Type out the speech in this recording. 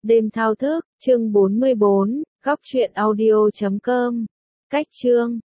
Đêm thao thức, chương 44, góc truyện audio.com. Cách chương